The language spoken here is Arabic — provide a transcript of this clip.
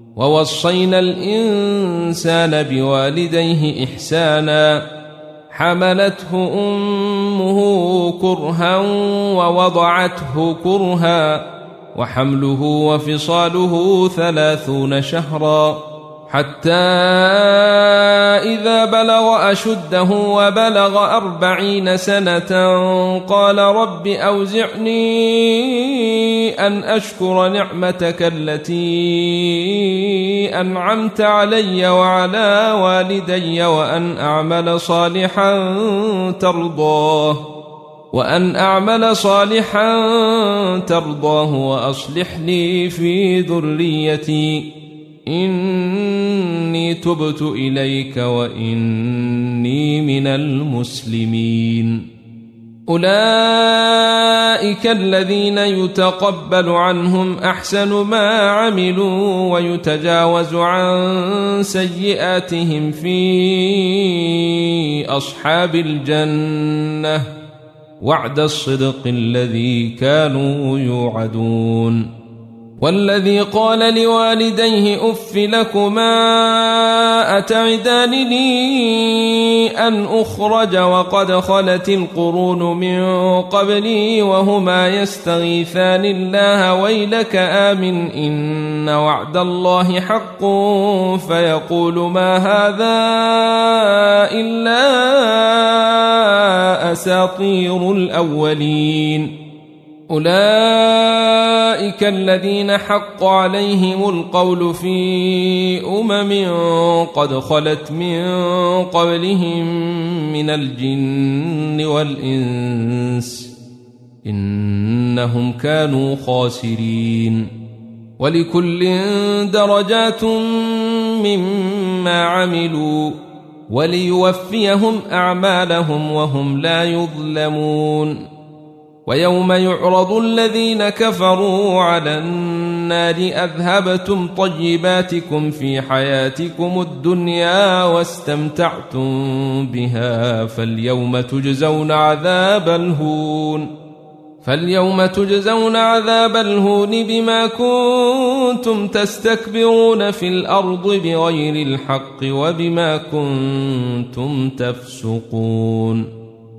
ووصينا الإنسان بوالديه إحسانا حملته أمه كرها ووضعته كرها وحمله وفصاله 30 شهرا حتى إذا بلغ أشده وبلغ 40 سنة قال رب أوزعني أن أشكر نعمتك التي أنعمت علي وعلى والدي وأن أعمل صالحا ترضاه وأصلح لي في ذريتي إني تبت إليك وإني من المسلمين. أولئك الذين يتقبل عنهم أحسن ما عملوا ويتجاوز عن سيئاتهم في أصحاب الجنة وعد الصدق الذي كانوا يوعدون. والذي قال لوالديه أف لكما أتعدانني أن أخرج وقد خلت القرون من قبلي وهما يستغيثان الله ويلك آمن إن وعد الله حق فيقول ما هذا إلا أساطير الأولين. أولئك الذين حق عليهم القول في قد خلت من قبلهم من الجن والإنس إنهم كانوا خاسرين. ولكل درجات مما عملوا وليوفيهم أعمالهم وهم لا يظلمون. ويوم يعرض الذين كفروا على النار أذهبتم طيباتكم في حياتكم الدنيا واستمتعتم بها فاليوم تجزون عذاب الهون بما كنتم تستكبرون في الأرض بغير الحق وبما كنتم تفسقون.